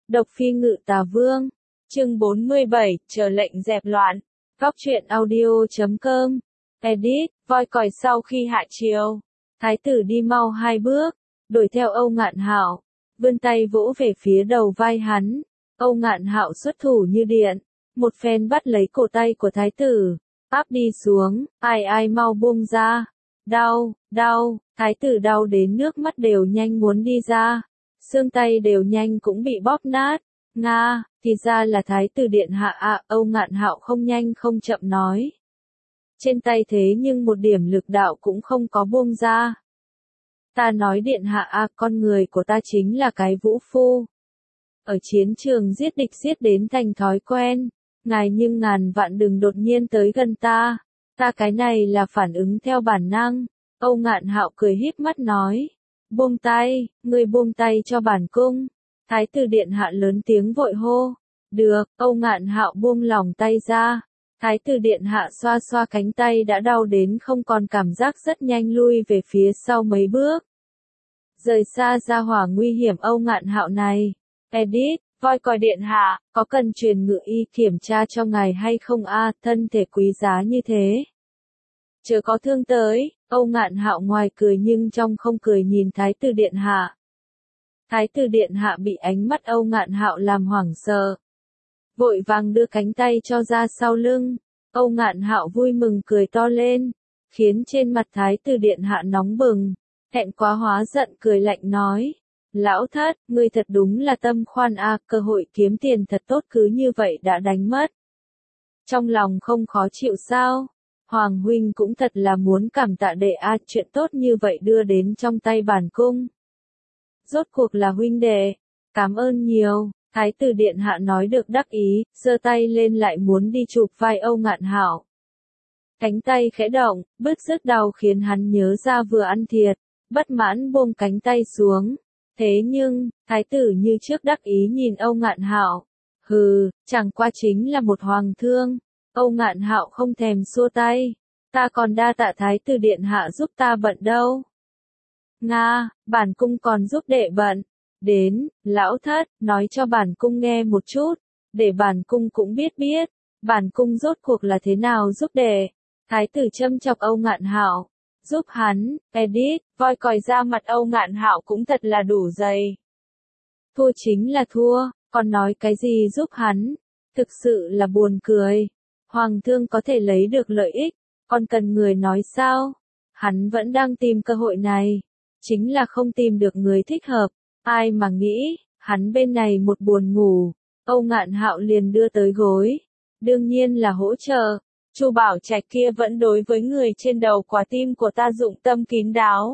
Độc Phi Ngự Tà Vương, chương 47, chờ lệnh dẹp loạn. Góc truyện audio.com. Edit, voi còi sau khi hạ chiều. Thái tử đi mau 2 bước, đuổi theo Âu Ngạn Hạo, vươn tay vỗ về phía đầu vai hắn. Âu Ngạn Hạo xuất thủ như điện, một phen bắt lấy cổ tay của thái tử, áp đi xuống, ai mau buông ra. Đau, đau, thái tử đau đến nước mắt đều nhanh muốn đi ra, xương tay đều nhanh cũng bị bóp nát. Nga, thì ra là thái tử điện hạ à, Âu Ngạn Hạo không nhanh không chậm nói. Trên tay thế nhưng một điểm lực đạo cũng không có buông ra. Ta nói điện hạ à, con người của ta chính là cái vũ phu. Ở chiến trường giết địch giết đến thành thói quen, ngài nhưng ngàn vạn đừng đột nhiên tới gần ta. Ta cái này là phản ứng theo bản năng. Âu Ngạn Hạo cười híp mắt nói. Buông tay, ngươi buông tay cho bản cung. Thái tử điện hạ lớn tiếng vội hô. Được, Âu Ngạn Hạo buông lòng tay ra. Thái tử điện hạ xoa xoa cánh tay đã đau đến không còn cảm giác, rất nhanh lui về phía sau mấy bước. Rời xa ra hỏa nguy hiểm Âu Ngạn Hạo này. Edit, voi còi điện hạ, có cần truyền ngự y kiểm tra cho ngài hay không a, thân thể quý giá như thế. Chớ có thương tới. Âu Ngạn Hạo ngoài cười nhưng trong không cười nhìn thái tử điện hạ. Thái tử điện hạ bị ánh mắt Âu Ngạn Hạo làm hoảng sợ, vội vàng đưa cánh tay cho ra sau lưng. Âu Ngạn Hạo vui mừng cười to lên, khiến trên mặt thái tử điện hạ nóng bừng, thẹn quá hóa giận cười lạnh nói. Lão thất, ngươi thật đúng là tâm khoan a, cơ hội kiếm tiền thật tốt cứ như vậy đã đánh mất. Trong lòng không khó chịu sao? Hoàng huynh cũng thật là muốn cảm tạ đệ a, chuyện tốt như vậy đưa đến trong tay bản cung. Rốt cuộc là huynh đệ, cảm ơn nhiều. Thái tử điện hạ nói được đắc ý, giơ tay lên lại muốn đi chụp vai Âu Ngạn Hạo. Cánh tay khẽ động, bứt rứt đau khiến hắn nhớ ra vừa ăn thiệt, bất mãn buông cánh tay xuống. Thế nhưng, thái tử như trước đắc ý nhìn Âu Ngạn Hạo. Hừ, chẳng qua chính là một hoàng thương. Âu Ngạn Hạo không thèm xua tay. Ta còn đa tạ thái tử điện hạ giúp ta bận đâu. Nga, bản cung còn giúp đệ bận. Đến, lão thất, nói cho bản cung nghe một chút, để bản cung cũng biết, bản cung rốt cuộc là thế nào giúp đệ. Thái tử châm chọc Âu Ngạn Hạo, giúp hắn. Edit, voi còi ra mặt Âu Ngạn Hạo cũng thật là đủ dày. Thua chính là thua, còn nói cái gì giúp hắn, thực sự là buồn cười. Hoàng thương có thể lấy được lợi ích, còn cần người nói sao? Hắn vẫn đang tìm cơ hội này, chính là không tìm được người thích hợp. Ai mà nghĩ, hắn bên này một buồn ngủ, Âu Ngạn Hạo liền đưa tới gối. Đương nhiên là hỗ trợ. Chu Bảo Trạch kia vẫn đối với người trên đầu quả tim của ta dụng tâm kín đáo.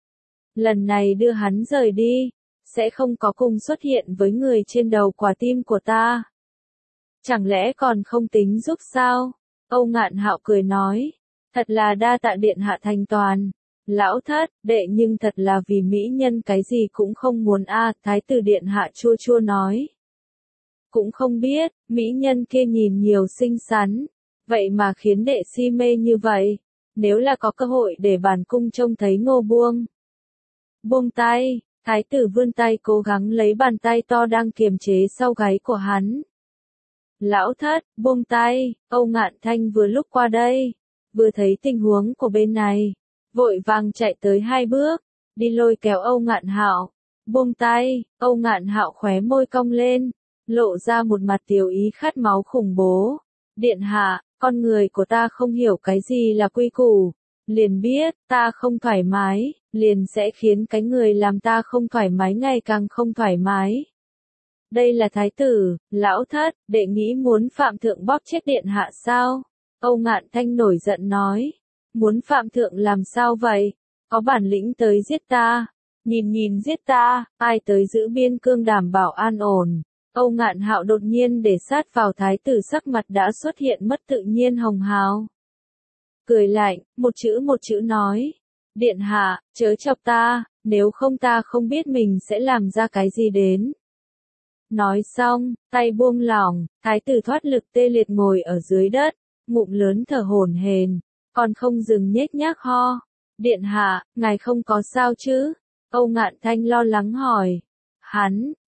Lần này đưa hắn rời đi, sẽ không có cùng xuất hiện với người trên đầu quả tim của ta. Chẳng lẽ còn không tính giúp sao? Âu Ngạn Hạo cười nói. Thật là đa tạ điện hạ thành toàn. Lão thất, đệ nhưng thật là vì mỹ nhân cái gì cũng không muốn a, thái tử điện hạ chua chua nói. Cũng không biết, mỹ nhân kia nhìn nhiều xinh xắn, vậy mà khiến đệ si mê như vậy. Nếu là có cơ hội để bản cung trông thấy ngô buông. Buông tay, thái tử vươn tay cố gắng lấy bàn tay to đang kiềm chế sau gáy của hắn. Lão thất, buông tay. Âu Ngạn Thanh vừa lúc qua đây, vừa thấy tình huống của bên này, vội vàng chạy tới 2 bước, đi lôi kéo Âu Ngạn Hạo. Buông tay. Âu Ngạn Hạo khóe môi cong lên, lộ ra một mặt tiểu ý khát máu khủng bố. Điện hạ, con người của ta không hiểu cái gì là quy củ, liền biết ta không thoải mái, liền sẽ khiến cái người làm ta không thoải mái ngày càng không thoải mái. Đây là thái tử, lão thất, đệ nghĩ muốn phạm thượng bóp chết điện hạ sao? Âu Ngạn Thanh nổi giận nói. Muốn phạm thượng làm sao vậy? Có bản lĩnh tới giết ta. Nhìn giết ta, ai tới giữ biên cương đảm bảo an ổn. Âu Ngạn Hạo đột nhiên để sát vào thái tử, sắc mặt đã xuất hiện mất tự nhiên hồng hào. Cười lạnh, một chữ nói. Điện hạ, chớ chọc ta, nếu không ta không biết mình sẽ làm ra cái gì đến. Nói xong, tay buông lỏng, thái tử thoát lực tê liệt ngồi ở dưới đất, ngụm lớn thở hổn hển, còn không dừng nhếch nhác ho. Điện hạ, ngài không có sao chứ? Âu Ngạn Thanh lo lắng hỏi.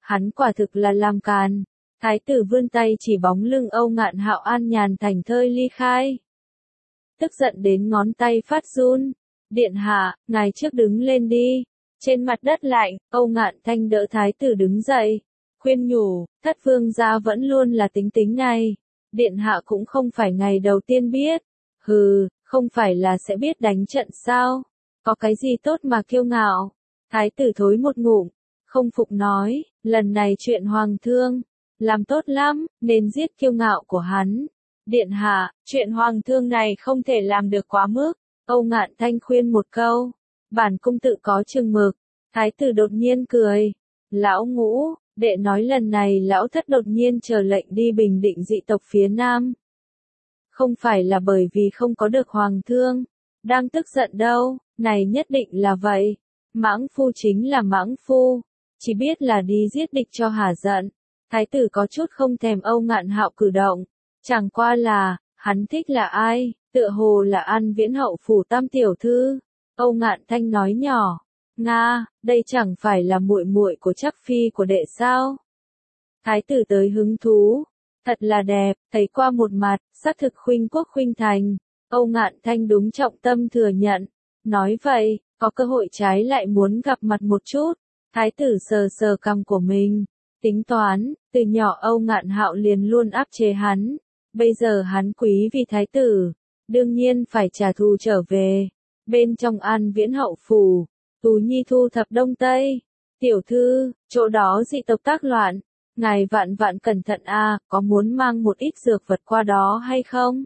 Hắn quả thực là làm càn. Thái tử vươn tay chỉ bóng lưng Âu Ngạn Hạo an nhàn thành thơi ly khai. Tức giận đến ngón tay phát run. Điện hạ, ngài trước đứng lên đi. Trên mặt đất lạnh, Âu Ngạn Thanh đỡ thái tử đứng dậy. Khuyên nhủ, thất vương gia vẫn luôn là tính tính này. Điện hạ cũng không phải ngày đầu tiên biết. Hừ, không phải là sẽ biết đánh trận sao? Có cái gì tốt mà kiêu ngạo? Thái tử thối một ngụm, không phục nói, lần này chuyện hoàng thương, làm tốt lắm, nên giết kiêu ngạo của hắn. Điện hạ, chuyện hoàng thương này không thể làm được quá mức. Âu Ngạn Thanh khuyên một câu, bản cung tự có chừng mực. Thái tử đột nhiên cười, lão Ngũ, đệ nói lần này lão thất đột nhiên chờ lệnh đi bình định dị tộc phía Nam. Không phải là bởi vì không có được hoàng thương, đang tức giận đâu, này nhất định là vậy. Mãng phu chính là mãng phu, chỉ biết là đi giết địch cho hả giận. Thái tử có chút không thèm Âu Ngạn Hạo cử động, chẳng qua là, hắn thích là ai, tựa hồ là An Viễn hậu phủ tam tiểu thư. Âu Ngạn Thanh nói nhỏ, Nga, đây chẳng phải là muội muội của Trác phi của đệ sao? Thái tử tới hứng thú, thật là đẹp, thấy qua một mặt, xác thực khuynh quốc khuynh thành. Âu Ngạn Thanh đúng trọng tâm thừa nhận, nói vậy, có cơ hội trái lại muốn gặp mặt một chút. Thái tử sờ sờ cằm của mình, tính toán, từ nhỏ Âu Ngạn Hạo liền luôn áp chế hắn, bây giờ hắn quý vì thái tử, đương nhiên phải trả thù trở về. Bên trong An Viễn hậu phủ, Tú Nhi thu thập đông tây. Tiểu thư, chỗ đó dị tộc tác loạn, ngài vạn vạn cẩn thận a, có muốn mang một ít dược vật qua đó hay không?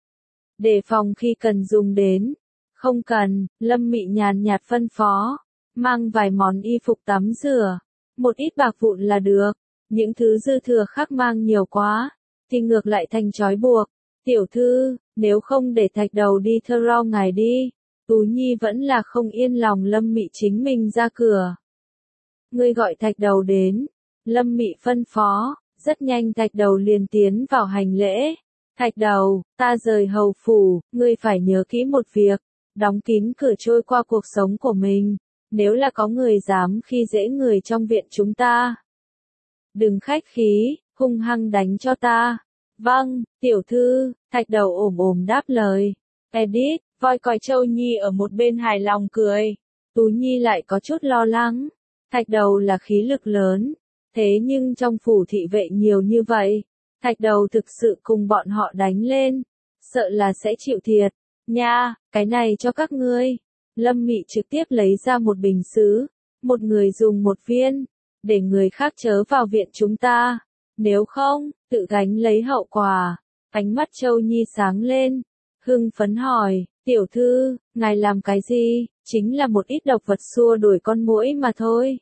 Đề phòng khi cần dùng đến. Không cần, Lâm Mị nhàn nhạt phân phó, mang vài món y phục tắm rửa, một ít bạc vụn là được, những thứ dư thừa khác mang nhiều quá, thì ngược lại thành trói buộc. Tiểu thư, nếu không để Thạch Đầu đi thơ ro ngài đi. Tú Nhi vẫn là không yên lòng Lâm Mị chính mình ra cửa. Ngươi gọi Thạch Đầu đến. Lâm Mị phân phó, rất nhanh Thạch Đầu liền tiến vào hành lễ. Thạch Đầu, ta rời hầu phủ, ngươi phải nhớ kỹ một việc, đóng kín cửa trôi qua cuộc sống của mình, nếu là có người dám khi dễ người trong viện chúng ta. Đừng khách khí, hung hăng đánh cho ta. Vâng, tiểu thư, Thạch Đầu ồm ồm đáp lời. Edit, voi còi Châu Nhi ở một bên hài lòng cười. Tú Nhi lại có chút lo lắng. Thạch Đầu là khí lực lớn, thế nhưng trong phủ thị vệ nhiều như vậy, Thạch Đầu thực sự cùng bọn họ đánh lên, sợ là sẽ chịu thiệt. Nha, cái này cho các ngươi. Lâm Mị trực tiếp lấy ra một bình sứ, một người dùng một viên, để người khác chớ vào viện chúng ta, nếu không, tự gánh lấy hậu quả. Ánh mắt Châu Nhi sáng lên, hưng phấn hỏi, tiểu thư, ngài làm cái gì? Chính là một ít độc vật xua đuổi con muỗi mà thôi.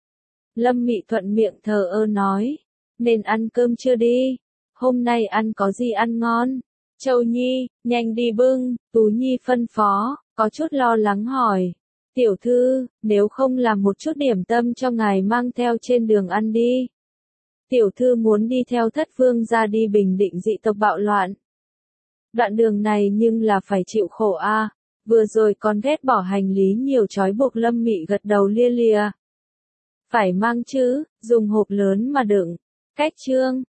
Lâm Mị thuận miệng thờ ơ nói, nên ăn cơm chưa đi? Hôm nay ăn có gì ăn ngon? Châu Nhi, nhanh đi bưng. Tú Nhi phân phó, có chút lo lắng hỏi. Tiểu thư, nếu không làm một chút điểm tâm cho ngài mang theo trên đường ăn đi. Tiểu thư muốn đi theo thất vương ra đi bình định dị tộc bạo loạn. Đoạn đường này nhưng là phải chịu khổ a. Vừa rồi còn ghét bỏ hành lý nhiều trói buộc. Lâm Mị gật đầu lia lịa. Phải mang chứ, dùng hộp lớn mà đựng. Cách chương